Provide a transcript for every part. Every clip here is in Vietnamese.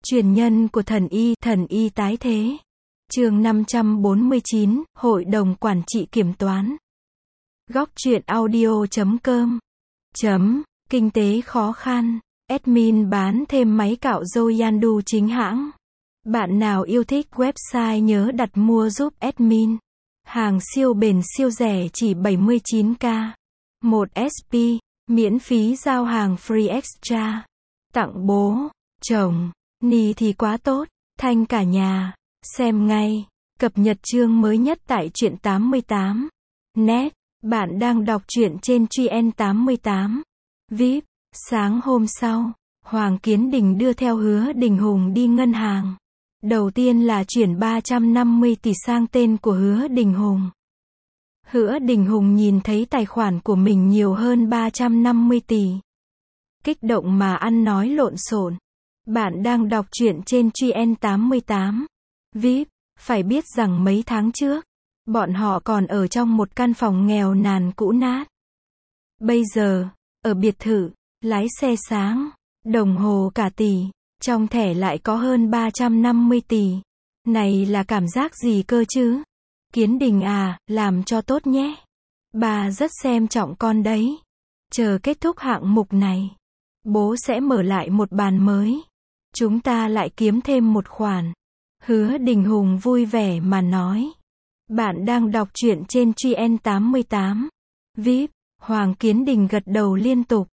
Truyền nhân của thần y tái thế. Chương 549, Hội đồng Quản trị Kiểm toán. Góc truyện audio.com. Kinh tế khó khăn. Admin bán thêm máy cạo râu Yandu chính hãng. Bạn nào yêu thích website nhớ đặt mua giúp admin. Hàng siêu bền siêu rẻ chỉ 79k. 1 SP, miễn phí giao hàng free extra. Tặng bố, chồng, ni thì quá tốt, thanh cả nhà. Xem ngay, cập nhật chương mới nhất tại truyện 88. Net, bạn đang đọc truyện trên truyện 88. VIP, sáng hôm sau, Hoàng Kiến Đình đưa theo Hứa Đình Hùng đi ngân hàng. Đầu tiên là chuyển 350 tỷ sang tên của Hứa Đình Hùng. Hứa Đình Hùng nhìn thấy tài khoản của mình nhiều hơn 350 tỷ. Kích động mà ăn nói lộn xộn. Bạn đang đọc truyện trên truyện 88. VIP, phải biết rằng mấy tháng trước, bọn họ còn ở trong một căn phòng nghèo nàn cũ nát. Bây giờ, ở biệt thự, lái xe sáng, đồng hồ cả tỷ, trong thẻ lại có hơn 350 tỷ. Này là cảm giác gì cơ chứ? Kiến Đình à, làm cho tốt nhé. Bà rất xem trọng con đấy. Chờ kết thúc hạng mục này, bố sẽ mở lại một bàn mới. Chúng ta lại kiếm thêm một khoản. Hứa Đình Hùng vui vẻ mà nói. Bạn đang đọc truyện trên truyện 88. VIP, Hoàng Kiến Đình gật đầu liên tục.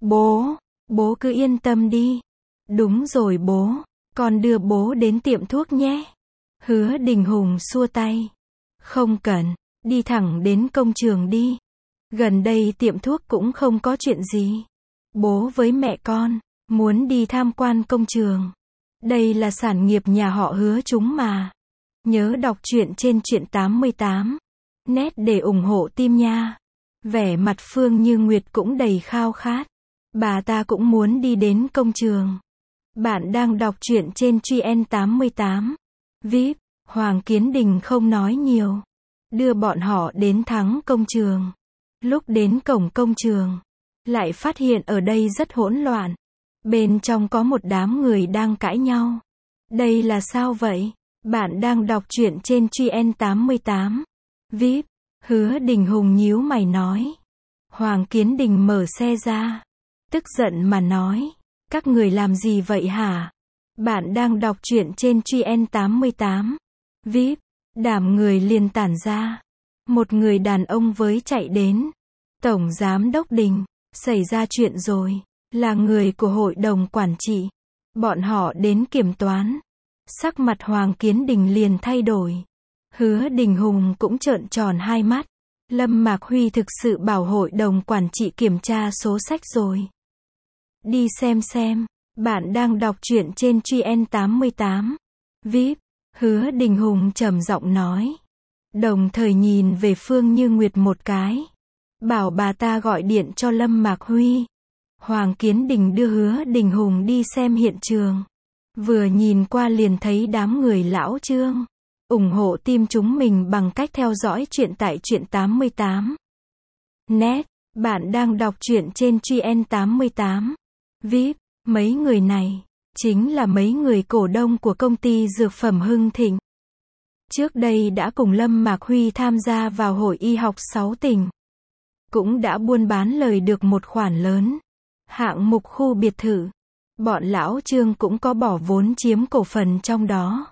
Bố cứ yên tâm đi. Đúng rồi bố, con đưa bố đến tiệm thuốc nhé. Hứa Đình Hùng xua tay. Không cần, đi thẳng đến công trường đi. Gần đây tiệm thuốc cũng không có chuyện gì. Bố với mẹ con muốn đi tham quan công trường. Đây là sản nghiệp nhà họ Hứa chúng mà. Nhớ đọc truyện trên truyện 88. Net để ủng hộ team nha. Vẻ mặt Phương Như Nguyệt cũng đầy khao khát. Bà ta cũng muốn đi đến công trường. Bạn đang đọc truyện trên truyện 88. VIP, Hoàng Kiến Đình không nói nhiều. Đưa bọn họ đến thắng công trường. Lúc đến cổng công trường, lại phát hiện ở đây rất hỗn loạn. Bên trong có một đám người đang cãi nhau. Đây là sao vậy? Bạn đang đọc truyện trên truyện 88. VIP, Hứa Đình Hùng nhíu mày nói. Hoàng Kiến Đình mở xe ra. Tức giận mà nói. Các người làm gì vậy hả? Bạn đang đọc truyện trên truyện 88. VIP, đám người liền tản ra. Một người đàn ông với chạy đến. Tổng Giám đốc Đình, xảy ra chuyện rồi. Là người của hội đồng quản trị. Bọn họ đến kiểm toán. Sắc mặt Hoàng Kiến Đình liền thay đổi. Hứa Đình Hùng cũng trợn tròn hai mắt. Lâm Mạc Huy thực sự bảo hội đồng quản trị kiểm tra số sách rồi. Đi xem. Bạn đang đọc truyện trên truyện 88. VIP, Hứa Đình Hùng trầm giọng nói. Đồng thời nhìn về Phương Như Nguyệt một cái. Bảo bà ta gọi điện cho Lâm Mạc Huy. Hoàng Kiến Đình đưa Hứa Đình Hùng đi xem hiện trường. Vừa nhìn qua liền thấy đám người lão Trương. Ủng hộ team chúng mình bằng cách theo dõi truyện tại truyện 88. Net, bạn đang đọc truyện trên truyện 88. VIP, mấy người này, chính là mấy người cổ đông của công ty dược phẩm Hưng Thịnh. Trước đây đã cùng Lâm Mạc Huy tham gia vào hội y học 6 tỉnh. Cũng đã buôn bán lời được một khoản lớn. Hạng mục khu biệt thự. Bọn lão Trương cũng có bỏ vốn chiếm cổ phần trong đó.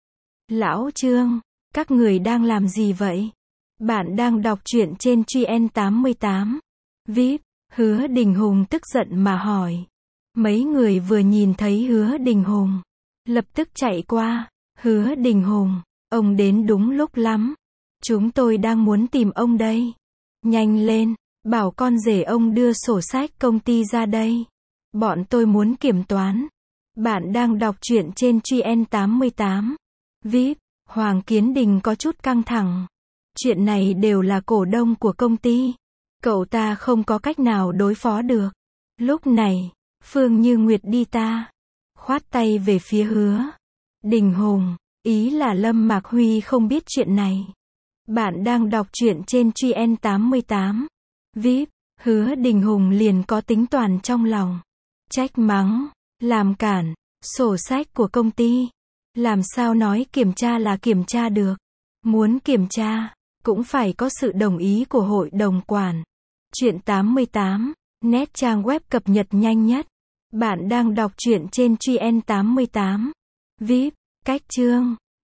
Lão Trương, các người đang làm gì vậy? Bạn đang đọc truyện trên truyện 88. VIP, Hứa Đình Hùng tức giận mà hỏi. Mấy người vừa nhìn thấy Hứa Đình Hùng, lập tức chạy qua. Hứa Đình Hùng, ông đến đúng lúc lắm. Chúng tôi đang muốn tìm ông đây. Nhanh lên, bảo con rể ông đưa sổ sách công ty ra đây. Bọn tôi muốn kiểm toán. Bạn đang đọc truyện trên truyện 88. VIP, Hoàng Kiến Đình có chút căng thẳng. Chuyện này đều là cổ đông của công ty. Cậu ta không có cách nào đối phó được. Lúc này, Phương Như Nguyệt đi ta. Khoát tay về phía Hứa Đình Hùng. Ý là Lâm Mạc Huy không biết chuyện này. Bạn đang đọc truyện trên truyện 88. VIP, Hứa Đình Hùng liền có tính toán trong lòng. Trách mắng, làm cản, Sổ sách của công ty. Làm sao nói kiểm tra là kiểm tra được? Muốn kiểm tra, cũng phải có sự đồng ý của hội đồng quản. Chuyện 88. Net trang web cập nhật nhanh nhất. Bạn đang đọc truyện trên Truyện 88. VIP. Cách chương